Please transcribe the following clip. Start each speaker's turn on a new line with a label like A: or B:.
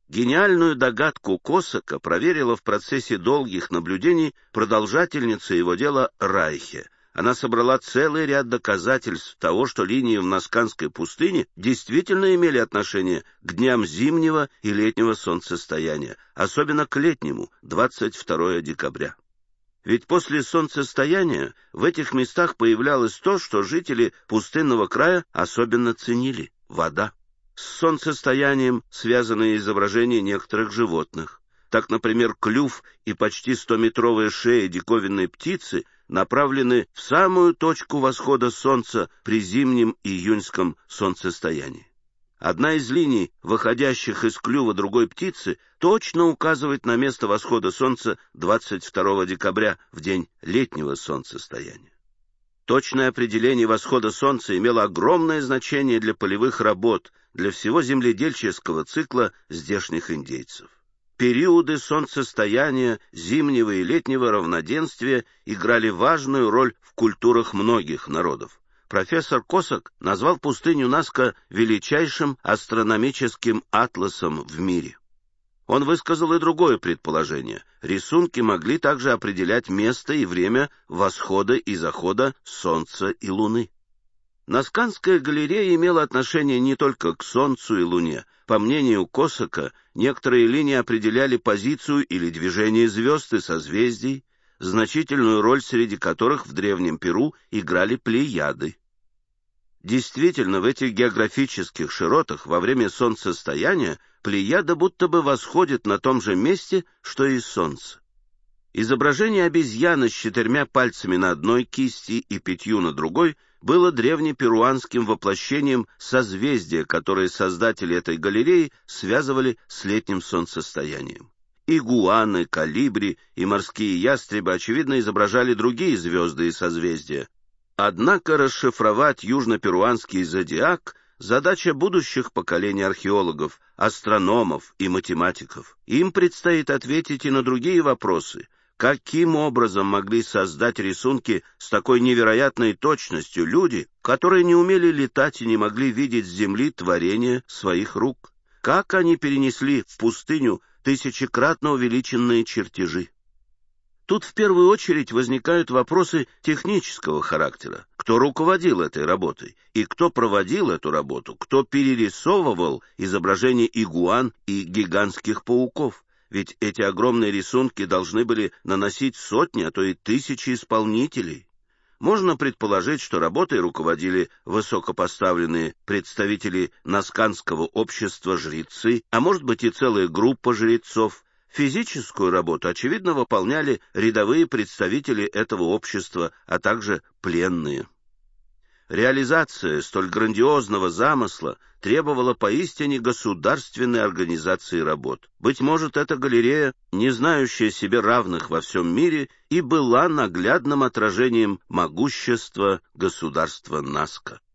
A: Гениальную догадку Косака проверила в процессе долгих наблюдений продолжательница его дела Райхе. Она собрала целый ряд доказательств того, что линии в Насканской пустыне действительно имели отношение к дням зимнего и летнего солнцестояния, особенно к летнему, 22 декабря. Ведь после солнцестояния в этих местах появлялось то, что жители пустынного края особенно ценили — вода. С солнцестоянием связаны изображения некоторых животных. Так, например, клюв и почти 100-метровая шея диковинной птицы направлены в самую точку восхода солнца при зимнем июньском солнцестоянии. Одна из линий, выходящих из клюва другой птицы, точно указывает на место восхода солнца 22 декабря, в день летнего солнцестояния. Точное определение восхода солнца имело огромное значение для полевых работ, для всего земледельческого цикла здешних индейцев. Периоды солнцестояния, зимнего и летнего равноденствия играли важную роль в культурах многих народов. Профессор Косак назвал пустыню Наска величайшим астрономическим атласом в мире. Он высказал и другое предположение. Рисунки могли также определять место и время восхода и захода Солнца и Луны. Насканская галерея имела отношение не только к Солнцу и Луне. По мнению Косака, некоторые линии определяли позицию или движение звезд и созвездий, значительную роль среди которых в древнем Перу играли плеяды. Действительно, в этих географических широтах во время солнцестояния плеяда будто бы восходит на том же месте, что и Солнце. Изображение обезьяны с 4 пальцами на одной кисти и 5 на другой было древнеперуанским воплощением созвездия, которое создатели этой галереи связывали с летним солнцестоянием. Игуаны, колибри и морские ястребы, очевидно, изображали другие звезды и созвездия. Однако расшифровать южноперуанский зодиак — задача будущих поколений археологов, астрономов и математиков. Им предстоит ответить и на другие вопросы. Каким образом могли создать рисунки с такой невероятной точностью люди, которые не умели летать и не могли видеть с земли творения своих рук? Как они перенесли в пустыню тысячекратно увеличенные чертежи? Тут в первую очередь возникают вопросы технического характера. Кто руководил этой работой? И кто проводил эту работу? Кто перерисовывал изображения игуан и гигантских пауков? Ведь эти огромные рисунки должны были наносить сотни, а то и тысячи исполнителей. Можно предположить, что работой руководили высокопоставленные представители насканского общества жрецы, а может быть и целая группа жрецов. Физическую работу, очевидно, выполняли рядовые представители этого общества, а также пленные. Реализация столь грандиозного замысла требовала поистине государственной организации работ. Быть может, эта галерея, не знающая себе равных во всем мире, и была наглядным отражением могущества государства Наска.